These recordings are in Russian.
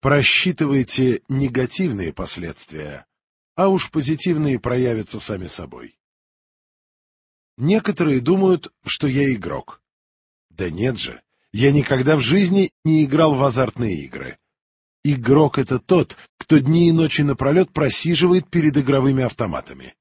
Просчитывайте негативные последствия, а уж позитивные проявятся сами собой. Некоторые думают, что я игрок. Да нет же, я никогда в жизни не играл в азартные игры. Игрок — это тот, кто дни и ночи напролет просиживает перед игровыми автоматами.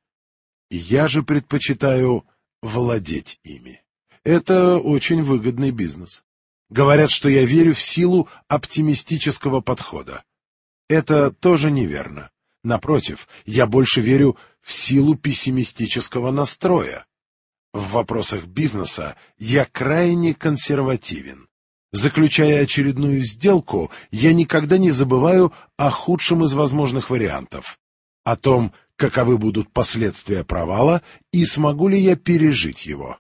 Я же предпочитаю владеть ими. Это очень выгодный бизнес. Говорят, что я верю в силу оптимистического подхода. Это тоже неверно. Напротив, я больше верю в силу пессимистического настроя. В вопросах бизнеса я крайне консервативен. Заключая очередную сделку, я никогда не забываю о худшем из возможных вариантов, о том, каковы будут последствия провала и смогу ли я пережить его.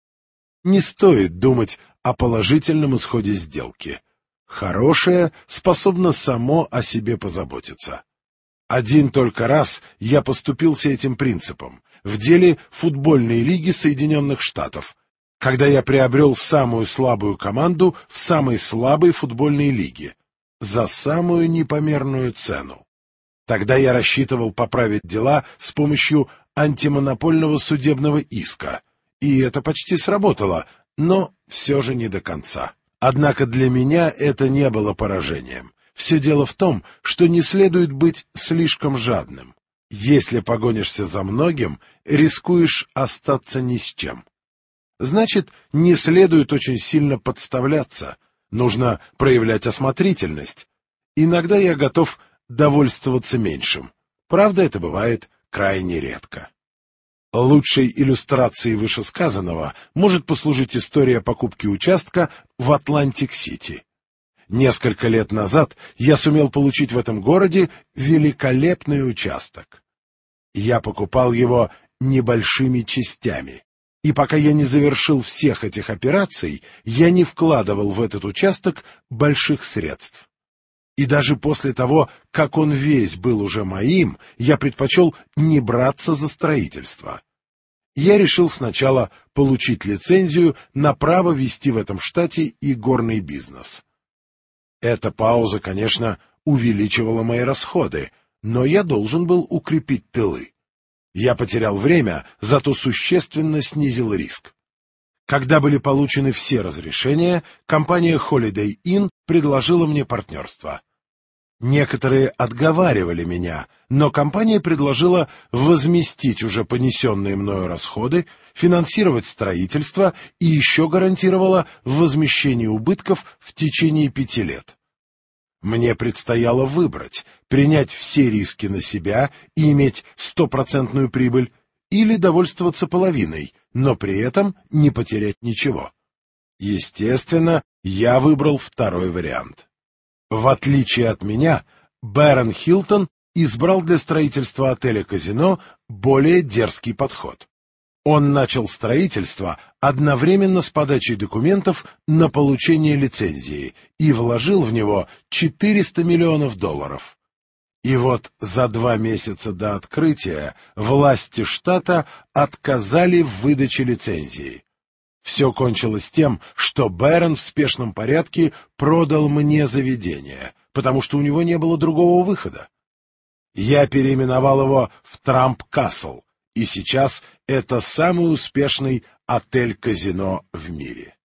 Не стоит думать о положительном исходе сделки. Хорошее способно само о себе позаботиться. Один только раз я поступился этим принципом в деле футбольной лиги Соединенных Штатов, когда я приобрел самую слабую команду в самой слабой футбольной лиге за самую непомерную цену. Тогда я рассчитывал поправить дела с помощью антимонопольного судебного иска, и это почти сработало, но все же не до конца. Однако для меня это не было поражением. Все дело в том, что не следует быть слишком жадным. Если погонишься за многим, рискуешь остаться ни с чем. Значит, не следует очень сильно подставляться. Нужно проявлять осмотрительность. Иногда я готов довольствоваться меньшим. Правда, это бывает крайне редко. Лучшей иллюстрацией вышесказанного может послужить история покупки участка в Атлантик-Сити. Несколько лет назад я сумел получить в этом городе великолепный участок. Я покупал его небольшими частями, и пока я не завершил всех этих операций, я не вкладывал в этот участок больших средств. И даже после того, как он весь был уже моим, я предпочел не браться за строительство. Я решил сначала получить лицензию на право вести в этом штате и горный бизнес. Эта пауза, конечно, увеличивала мои расходы, но я должен был укрепить тылы. Я потерял время, зато существенно снизил риск. Когда были получены все разрешения, компания Holiday Inn предложила мне партнерство. Некоторые отговаривали меня, но компания предложила возместить уже понесенные мною расходы, финансировать строительство и еще гарантировала возмещение убытков в течение 5 лет. Мне предстояло выбрать, принять все риски на себя и иметь 100% прибыль, или довольствоваться половиной, но при этом не потерять ничего. Естественно, я выбрал второй вариант. В отличие от меня, Бэрон Хилтон избрал для строительства отеля-казино более дерзкий подход. Он начал строительство одновременно с подачей документов на получение лицензии и вложил в него $400 миллионов. И вот за 2 месяца до открытия власти штата отказали в выдаче лицензии. Все кончилось тем, что Бэрон в спешном порядке продал мне заведение, потому что у него не было другого выхода. Я переименовал его в Трамп-Касл, и сейчас это самый успешный отель-казино в мире.